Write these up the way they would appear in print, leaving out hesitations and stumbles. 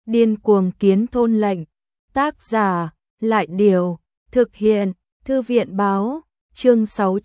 Điên cuồng kiến thôn lệnh. Tác giả, Lại Điều. Thực hiện, Thư viện Báo. Chương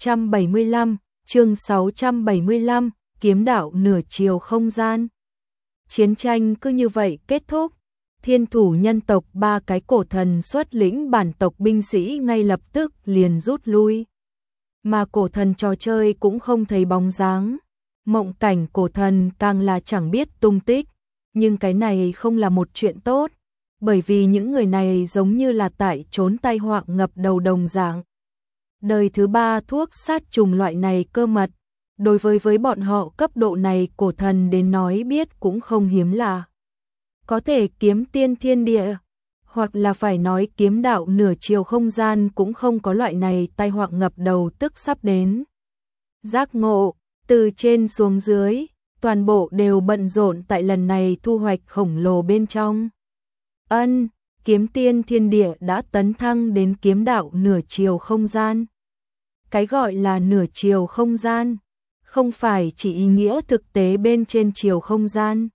675, kiếm đạo nửa chiều không gian. Chiến tranh cứ như vậy kết thúc. Thiên thủ nhân tộc 3 cái cổ thần xuất lĩnh bản tộc binh sĩ ngay lập tức liền rút lui. Mà cổ thần trò chơi cũng không thấy bóng dáng. Mộng cảnh cổ thần càng là chẳng biết tung tích. Nhưng cái này không là một chuyện tốt. Bởi vì những người này giống như là tại trốn tai họa ngập đầu đồng dạng. Đời thứ 3 thuốc sát trùng loại này cơ mật. Đối với bọn họ cấp độ này cổ thần đến nói biết cũng không hiếm lạ. Có thể kiếm tiên thiên địa, hoặc là phải nói kiếm đạo nửa chiều không gian cũng không có loại này tai họa ngập đầu tức sắp đến. Giác ngộ, từ trên xuống dưới, toàn bộ đều bận rộn tại lần này thu hoạch khổng lồ bên trong. Kiếm tiên thiên địa đã tấn thăng đến kiếm đạo nửa chiều không gian. Cái gọi là nửa chiều không gian, không phải chỉ ý nghĩa thực tế bên trên chiều không gian,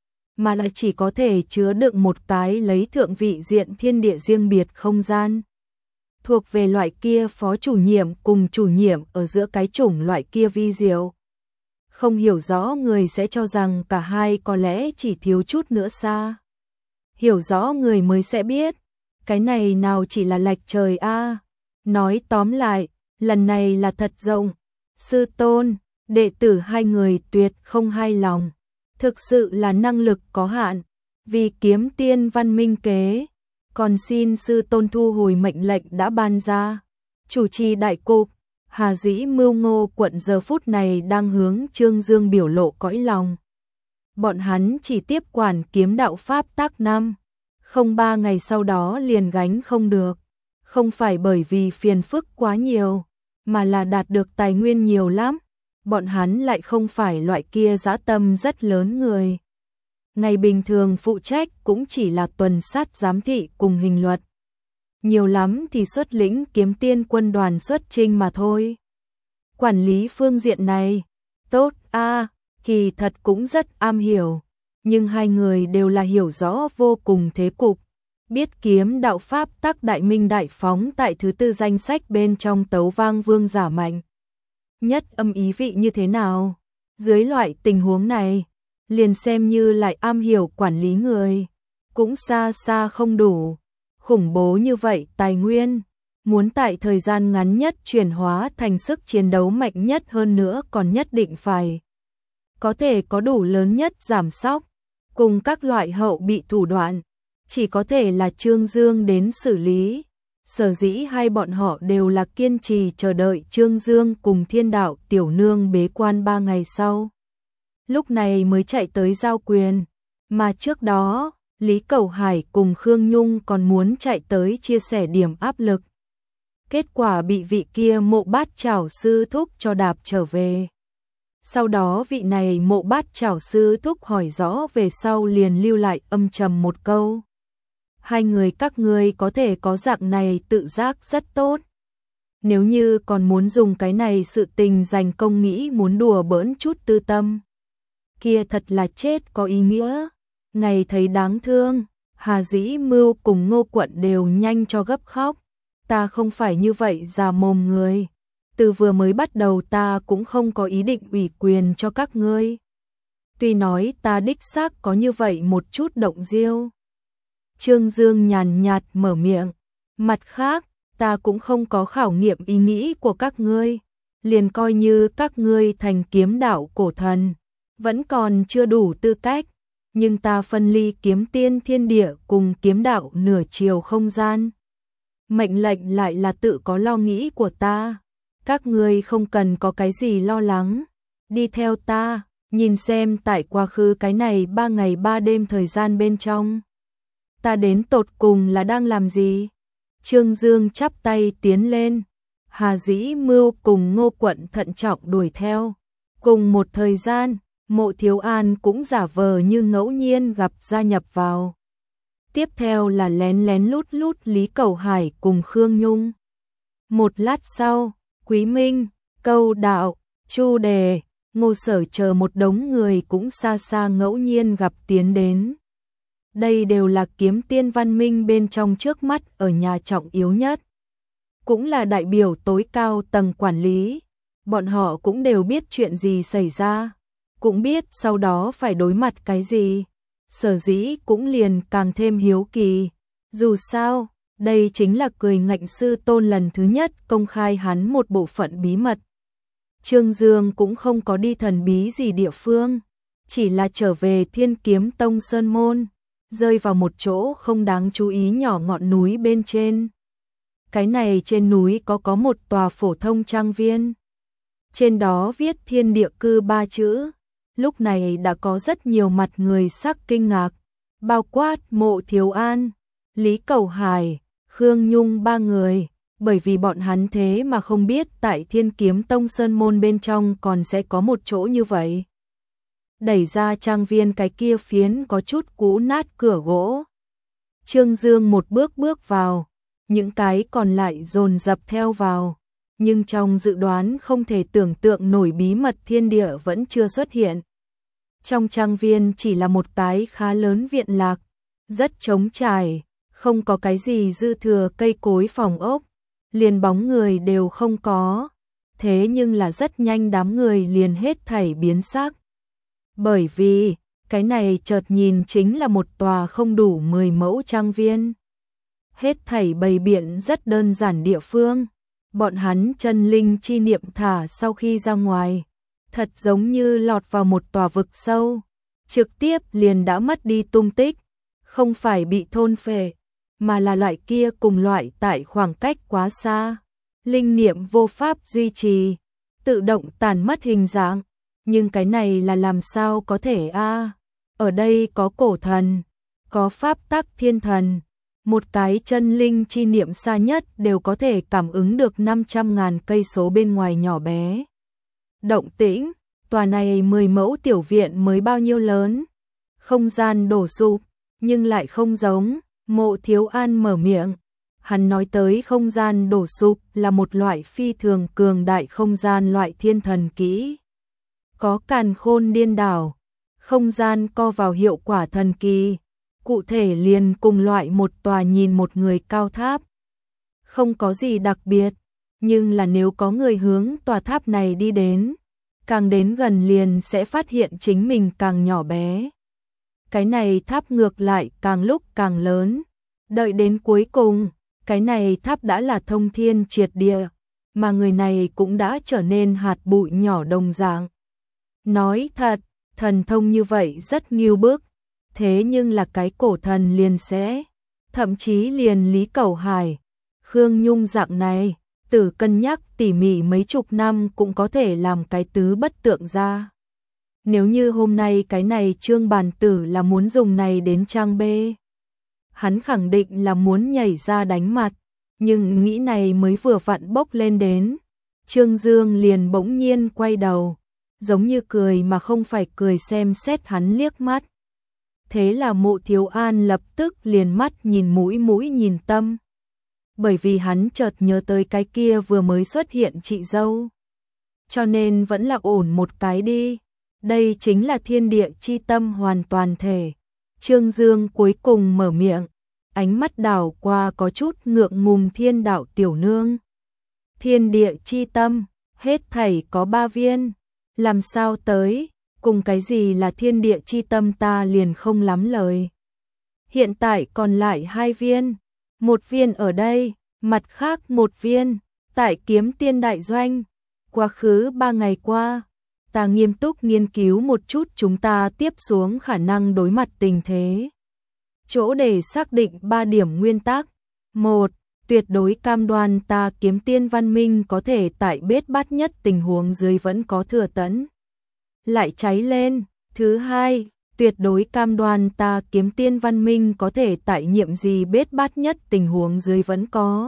mà lại chỉ có thể chứa đựng một cái lấy thượng vị diện thiên địa riêng biệt không gian. Thuộc về loại kia phó chủ nhiệm cùng chủ nhiệm ở giữa cái chủng loại kia vi diệu. Không hiểu rõ người sẽ cho rằng cả hai có lẽ chỉ thiếu chút nữa xa. Hiểu rõ người mới sẽ biết, cái này nào chỉ là lệch trời a. Nói tóm lại, lần này là thật rộng. Sư tôn, đệ tử hai người tuyệt không hài lòng. Thực sự là năng lực có hạn, vì kiếm tiên văn minh kế, còn xin sư tôn thu hồi mệnh lệnh đã ban ra. Chủ trì đại cục, Hà Dĩ Mưu Ngô quận giờ phút này đang hướng Trương Dương biểu lộ cõi lòng. Bọn hắn chỉ tiếp quản kiếm đạo pháp tác năm, không 3 ngày sau đó liền gánh không được. Không phải bởi vì phiền phức quá nhiều, mà là đạt được tài nguyên nhiều lắm. Bọn hắn lại không phải loại kia dã tâm rất lớn người. Ngày bình thường phụ trách cũng chỉ là tuần sát giám thị cùng hình luật. Nhiều lắm thì xuất lĩnh kiếm tiên quân đoàn xuất chinh mà thôi. Quản lý phương diện này, tốt kỳ thật cũng rất am hiểu. Nhưng hai người đều là hiểu rõ vô cùng thế cục. Biết kiếm đạo pháp tắc đại minh đại phóng tại thứ 4 danh sách bên trong tấu vang vương giả mạnh nhất âm ý vị như thế nào. Dưới loại tình huống này, liền xem như lại am hiểu quản lý người, cũng xa xa không đủ. Khủng bố như vậy tài nguyên, muốn tại thời gian ngắn nhất chuyển hóa thành sức chiến đấu mạnh nhất hơn nữa còn nhất định phải có thể có đủ lớn nhất giảm sóc, cùng các loại hậu bị thủ đoạn, chỉ có thể là Trương Dương đến xử lý. Sở dĩ hai bọn họ đều là kiên trì chờ đợi Trương Dương cùng Thiên Đạo tiểu nương bế quan 3 ngày sau. Lúc này mới chạy tới giao quyền, mà trước đó, Lý Cẩu Hải cùng Khương Nhung còn muốn chạy tới chia sẻ điểm áp lực. Kết quả bị vị kia Mộ Bát Chảo sư thúc cho đạp trở về. Sau đó vị này Mộ Bát Chảo sư thúc hỏi rõ về sau liền lưu lại âm trầm một câu. Hai người các ngươi có thể có dạng này tự giác rất tốt. Nếu như còn muốn dùng cái này sự tình dành công nghĩ muốn đùa bỡn chút tư tâm, kia thật là chết có ý nghĩa. Ngày thấy đáng thương, Hà Dĩ Mưu cùng Ngô Quận đều nhanh cho gấp khóc. Ta không phải như vậy già mồm người. Từ vừa mới bắt đầu ta cũng không có ý định ủy quyền cho các ngươi. Tuy nói ta đích xác có như vậy một chút động diêu. Trương Dương nhàn nhạt mở miệng. Mặt khác, ta cũng không có khảo nghiệm ý nghĩ của các ngươi. Liền coi như các ngươi thành kiếm đạo cổ thần, vẫn còn chưa đủ tư cách. Nhưng ta phân ly kiếm tiên thiên địa cùng kiếm đạo nửa chiều không gian. Mệnh lệnh lại là tự có lo nghĩ của ta. Các ngươi không cần có cái gì lo lắng. Đi theo ta, nhìn xem tại quá khứ cái này 3 ngày 3 đêm thời gian bên trong. Ta đến tột cùng là đang làm gì? Trương Dương chắp tay tiến lên. Hà Dĩ Mưu cùng Ngô Quận thận trọng đuổi theo. Cùng một thời gian, Mộ Thiếu An cũng giả vờ như ngẫu nhiên gặp gia nhập vào. Tiếp theo là lén lén lút lút Lý Cẩu Hải cùng Khương Nhung. Một lát sau, Quý Minh, Câu Đạo, Chu Đề, Ngô Sở chờ một đống người cũng xa xa ngẫu nhiên gặp tiến đến. Đây đều là kiếm tiên văn minh bên trong trước mắt ở nhà trọng yếu nhất. Cũng là đại biểu tối cao tầng quản lý. Bọn họ cũng đều biết chuyện gì xảy ra. Cũng biết sau đó phải đối mặt cái gì. Sở dĩ cũng liền càng thêm hiếu kỳ. Dù sao, đây chính là Cười Ngạnh Sư Tôn lần thứ nhất công khai hắn một bộ phận bí mật. Trương Dương cũng không có đi thần bí gì địa phương, chỉ là trở về Thiên Kiếm Tông Sơn Môn, rơi vào một chỗ không đáng chú ý nhỏ ngọn núi bên trên. Cái này trên núi có một tòa phổ thông trang viên. Trên đó viết Thiên Địa Cư 3 chữ. Lúc này đã có rất nhiều mặt người sắc kinh ngạc, bao quát Mộ Thiếu An, Lý Cẩu Hải, Khương Nhung 3 người, bởi vì bọn hắn thế mà không biết tại Thiên Kiếm Tông Sơn Môn bên trong còn sẽ có một chỗ như vậy. Đẩy ra trang viên cái kia phiến có chút cũ nát cửa gỗ. Trương Dương một bước bước vào, những cái còn lại dồn dập theo vào, nhưng trong dự đoán không thể tưởng tượng nổi bí mật thiên địa vẫn chưa xuất hiện. Trong trang viên chỉ là một cái khá lớn viện lạc, rất trống trải, không có cái gì dư thừa cây cối phòng ốc, liền bóng người đều không có. Thế nhưng là rất nhanh đám người liền hết thảy biến sắc. Bởi vì, cái này chợt nhìn chính là một tòa không đủ 10 mẫu trang viên. Hết thảy bày biện rất đơn giản địa phương. Bọn hắn chân linh chi niệm thả sau khi ra ngoài, thật giống như lọt vào một tòa vực sâu, trực tiếp liền đã mất đi tung tích, không phải bị thôn phệ, mà là loại kia cùng loại tại khoảng cách quá xa, linh niệm vô pháp duy trì, tự động tàn mất hình dạng, nhưng cái này là làm sao có thể a? Ở đây có cổ thần, có pháp tắc thiên thần, một cái chân linh chi niệm xa nhất đều có thể cảm ứng được 500.000 cây số bên ngoài nhỏ bé. Động tĩnh, tòa này 10 mẫu tiểu viện mới bao nhiêu lớn, không gian đổ sụp, nhưng lại không giống. Mộ Thiếu An mở miệng, hắn nói tới không gian đổ sụp là một loại phi thường cường đại không gian loại thiên thần kỹ. Có càn khôn điên đảo, không gian co vào hiệu quả thần kỳ, cụ thể liền cùng loại một tòa nhìn một người cao tháp. Không có gì đặc biệt, nhưng là nếu có người hướng tòa tháp này đi đến gần liền sẽ phát hiện chính mình càng nhỏ bé. Cái này tháp ngược lại càng lúc càng lớn, đợi đến cuối cùng, cái này tháp đã là thông thiên triệt địa, mà người này cũng đã trở nên hạt bụi nhỏ đồng dạng. Nói thật, thần thông như vậy rất nghiêu bức, thế nhưng là cái cổ thần liền sẽ, thậm chí liền Lý Cẩu Hải, Khương Nhung dạng này, tử cân nhắc tỉ mỉ mấy chục năm cũng có thể làm cái tứ bất tượng ra. Nếu như hôm nay cái này Trương Bàn Tử là muốn dùng này đến trang B, hắn khẳng định là muốn nhảy ra đánh mặt, nhưng nghĩ này mới vừa vặn bốc lên đến. Trương Dương liền bỗng nhiên quay đầu, giống như cười mà không phải cười xem xét hắn liếc mắt. Thế là Mộ Thiếu An lập tức liền mắt nhìn mũi nhìn tâm. Bởi vì hắn chợt nhớ tới cái kia vừa mới xuất hiện chị dâu. Cho nên vẫn là ổn một cái đi. Đây chính là thiên địa chi tâm hoàn toàn thể. Trương Dương cuối cùng mở miệng, ánh mắt đảo qua có chút ngượng ngùng Thiên Đạo tiểu nương. Thiên địa chi tâm, hết thảy có 3 viên, làm sao tới, cùng cái gì là thiên địa chi tâm ta liền không lắm lời. Hiện tại còn lại 2 viên, một viên ở đây, mặt khác một viên, tại Kiếm Tiên Đại Doanh. Quá khứ 3 ngày qua, ta nghiêm túc nghiên cứu một chút chúng ta tiếp xuống khả năng đối mặt tình thế. Chỗ để xác định 3 điểm nguyên tắc. 1. Tuyệt đối cam đoan ta Kiếm Tiên văn minh có thể tại bết bát nhất tình huống dưới vẫn có thừa tẫn lại cháy lên. Thứ 2. Tuyệt đối cam đoan ta Kiếm Tiên văn minh có thể tại nhiệm gì bết bát nhất tình huống dưới vẫn có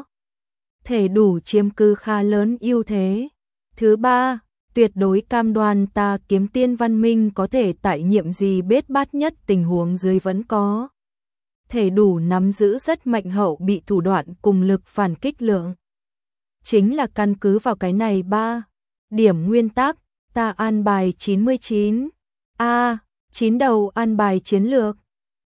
thể đủ chiếm cứ khá lớn ưu thế. Thứ 3. Tuyệt đối cam đoan ta Kiếm Tiên văn minh có thể tại nhiệm gì bết bát nhất tình huống dưới vẫn có thể đủ nắm giữ rất mạnh hậu bị thủ đoạn cùng lực phản kích lượng. Chính là căn cứ vào cái này 3 điểm nguyên tắc, ta an bài 99 9 đầu an bài chiến lược.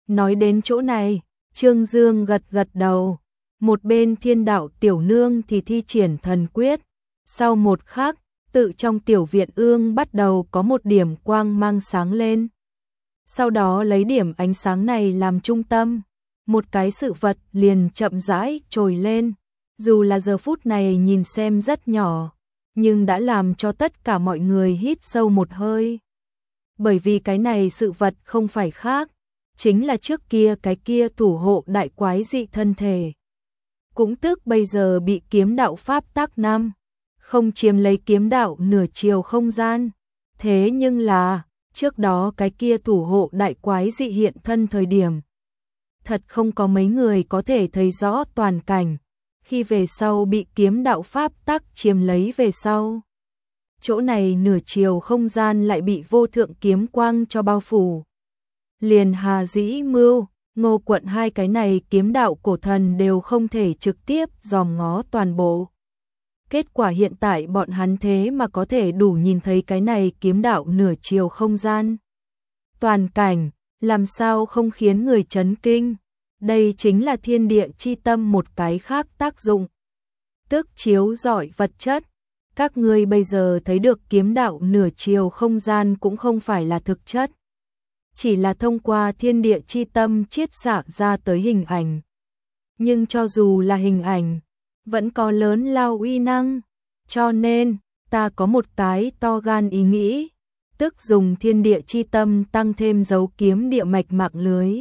Nói đến chỗ này, Trương Dương gật gật đầu. Một bên Thiên Đạo tiểu nương thì thi triển thần quyết. Sau một khắc, tự trong tiểu viện ương bắt đầu có một điểm quang mang sáng lên. Sau đó lấy điểm ánh sáng này làm trung tâm, một cái sự vật liền chậm rãi trồi lên. Dù là giờ phút này nhìn xem rất nhỏ, nhưng đã làm cho tất cả mọi người hít sâu một hơi. Bởi vì cái này sự vật không phải khác, chính là trước kia cái kia thủ hộ đại quái dị thân thể. Cũng tức bây giờ bị kiếm đạo pháp tắc năm không chiếm lấy kiếm đạo nửa chiều không gian. Thế nhưng là, trước đó cái kia thủ hộ đại quái dị hiện thân thời điểm. Thật không có mấy người có thể thấy rõ toàn cảnh, khi về sau bị kiếm đạo pháp tắc chiếm lấy về sau. Chỗ này nửa chiều không gian lại bị vô thượng kiếm quang cho bao phủ. Liền Hà Dĩ Mưu, Ngô Quận hai cái này kiếm đạo cổ thần đều không thể trực tiếp dòm ngó toàn bộ. Kết quả hiện tại bọn hắn thế mà có thể đủ nhìn thấy cái này kiếm đạo nửa chiều không gian. Toàn cảnh, làm sao không khiến người chấn kinh. Đây chính là thiên địa chi tâm một cái khác tác dụng. Tức chiếu rọi vật chất. Các ngươi bây giờ thấy được kiếm đạo nửa chiều không gian cũng không phải là thực chất. Chỉ là thông qua thiên địa chi tâm chiết xạ ra tới hình ảnh. Nhưng cho dù là hình ảnh, vẫn có lớn lao uy năng. Cho nên, ta có một cái to gan ý nghĩ, tức dùng thiên địa chi tâm tăng thêm dấu kiếm địa mạch mạng lưới.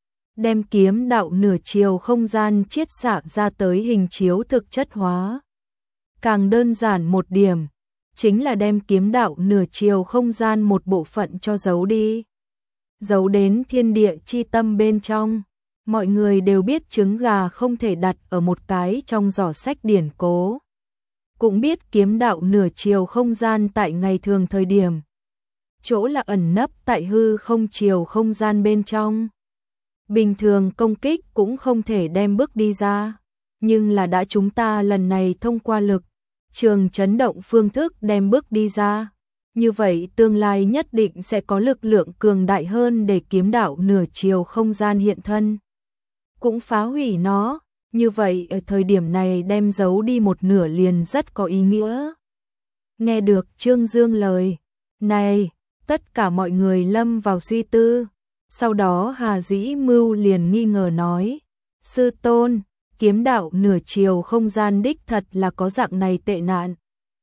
Đem kiếm đạo nửa chiều không gian chiết xạ ra tới hình chiếu thực chất hóa. Càng đơn giản một điểm, chính là đem kiếm đạo nửa chiều không gian một bộ phận cho giấu đi. Giấu đến thiên địa chi tâm bên trong. Mọi người đều biết trứng gà không thể đặt ở một cái trong giỏ sách điển cố. Cũng biết kiếm đạo nửa chiều không gian tại ngày thường thời điểm. Chỗ là ẩn nấp tại hư không chiều không gian bên trong. Bình thường công kích cũng không thể đem bước đi ra. Nhưng là đã chúng ta lần này thông qua lực, trường chấn động phương thức đem bước đi ra. Như vậy tương lai nhất định sẽ có lực lượng cường đại hơn để kiếm đạo nửa chiều không gian hiện thân. Cũng phá hủy nó, như vậy ở thời điểm này đem giấu đi một nửa liền rất có ý nghĩa. Nghe được Trương Dương lời này, tất cả mọi người lâm vào suy tư. Sau đó Hà Dĩ Mưu liền nghi ngờ nói, sư tôn, kiếm đạo nửa chiều không gian đích thật là có dạng này tệ nạn.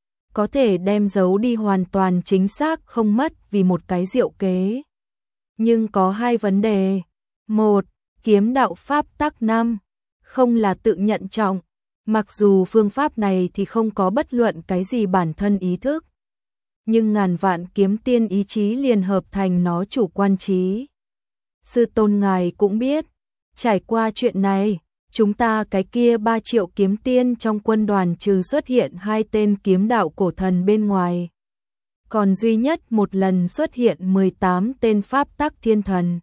Có thể đem giấu đi hoàn toàn chính xác không mất vì một cái diệu kế. Nhưng có hai vấn đề. Một, kiếm đạo pháp tắc năm không là tự nhận trọng. Mặc dù phương pháp này thì không có bất luận cái gì bản thân ý thức. Nhưng ngàn vạn kiếm tiên ý chí liền hợp thành nó chủ quan trí. Sư tôn ngài cũng biết, trải qua chuyện này, chúng ta cái kia 3 triệu kiếm tiên trong quân đoàn trừ xuất hiện 2 tên kiếm đạo cổ thần bên ngoài. Còn duy nhất một lần xuất hiện 18 tên pháp tắc thiên thần.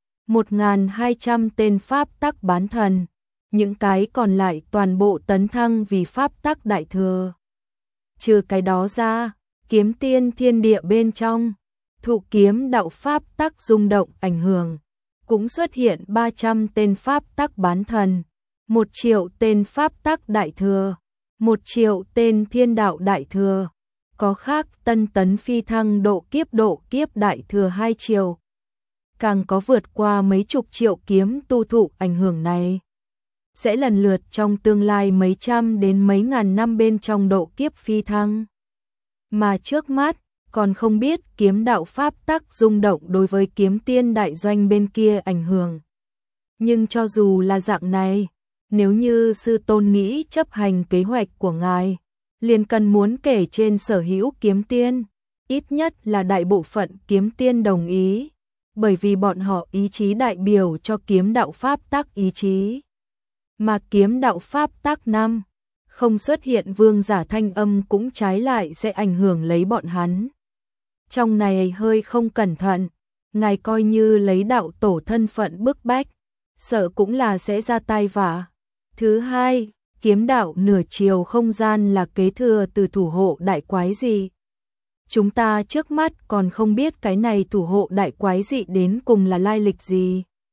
1.200 tên pháp tắc bán thần. Những cái còn lại toàn bộ tấn thăng vì pháp tắc đại thừa. Trừ cái đó ra, kiếm tiên thiên địa bên trong, thụ kiếm đạo pháp tắc rung động ảnh hưởng. Cũng xuất hiện 300 tên pháp tắc bán thần. 1 triệu tên pháp tắc đại thừa, 1 triệu tên thiên đạo đại thừa, có khác tân tấn phi thăng độ kiếp đại thừa 2 triệu. Càng có vượt qua mấy chục triệu kiếm tu thụ ảnh hưởng này. Sẽ lần lượt trong tương lai mấy trăm đến mấy ngàn năm bên trong độ kiếp phi thăng. Mà trước mắt, còn không biết kiếm đạo pháp tắc rung động đối với kiếm tiên đại doanh bên kia ảnh hưởng. Nhưng cho dù là dạng này, nếu như sư tôn nghĩ chấp hành kế hoạch của ngài, liền cần muốn kể trên sở hữu kiếm tiên, ít nhất là đại bộ phận kiếm tiên đồng ý, bởi vì bọn họ ý chí đại biểu cho kiếm đạo pháp tắc ý chí. Mà kiếm đạo pháp tắc năm không xuất hiện vương giả thanh âm cũng trái lại sẽ ảnh hưởng lấy bọn hắn. Trong này hơi không cẩn thận, ngài coi như lấy đạo tổ thân phận bức bách, sợ cũng là sẽ ra tai vạ. Thứ hai, kiếm đạo nửa chiều không gian là kế thừa từ thủ hộ đại quái dị. Chúng ta trước mắt còn không biết cái này thủ hộ đại quái dị đến cùng là lai lịch gì.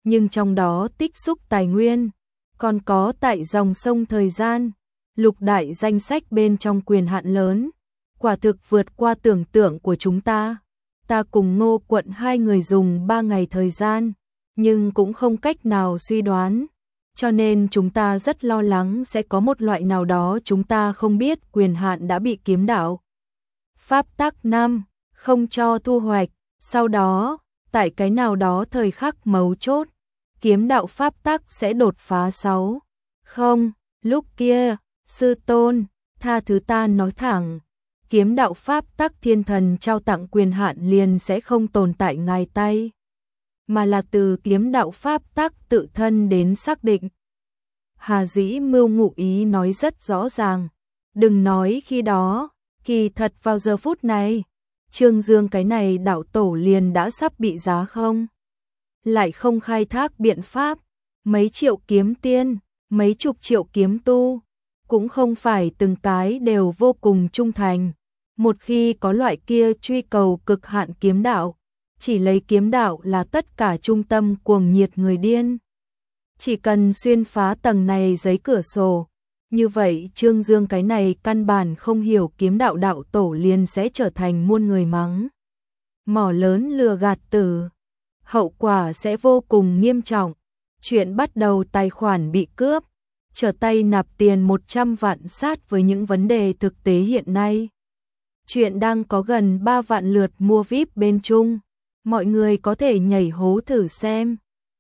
nhưng trong đó tích xúc tài nguyên, còn có tại dòng sông thời gian, lục đại danh sách bên trong quyền hạn lớn, quả thực vượt qua tưởng tượng của chúng ta. Ta cùng Ngô quận hai người dùng 3 ngày thời gian, nhưng cũng không cách nào suy đoán, cho nên chúng ta rất lo lắng sẽ có một loại nào đó chúng ta không biết quyền hạn đã bị kiếm đạo pháp tắc 5 không cho thu hoạch, sau đó, tại cái nào đó thời khắc mấu chốt, kiếm đạo pháp tắc sẽ đột phá 6. Không, lúc kia, sư tôn, tha thứ ta nói thẳng, kiếm đạo pháp tắc thiên thần trao tặng quyền hạn liền sẽ không tồn tại ngài tay, mà là từ kiếm đạo pháp tắc tự thân đến xác định. Hà Dĩ Mưu ngụ ý nói rất rõ ràng, đừng nói khi đó, kỳ thật vào giờ phút này, Trương Dương cái này đạo tổ liền đã sắp bị giá không. Lại không khai thác biện pháp, mấy triệu kiếm tiên, mấy chục triệu kiếm tu, cũng không phải từng cái đều vô cùng trung thành. Một khi có loại kia truy cầu cực hạn kiếm đạo, chỉ lấy kiếm đạo là tất cả trung tâm cuồng nhiệt người điên. Chỉ cần xuyên phá tầng này giấy cửa sổ, như vậy Trương Dương cái này căn bản không hiểu kiếm đạo đạo tổ liền sẽ trở thành muôn người mắng. Mỏ lớn lừa gạt tử, hậu quả sẽ vô cùng nghiêm trọng. Chuyện bắt đầu tài khoản bị cướp, trở tay nạp tiền 100 vạn sát với những vấn đề thực tế hiện nay. Chuyện đang có gần 3 vạn lượt mua VIP bên Trung, mọi người có thể nhảy hố thử xem.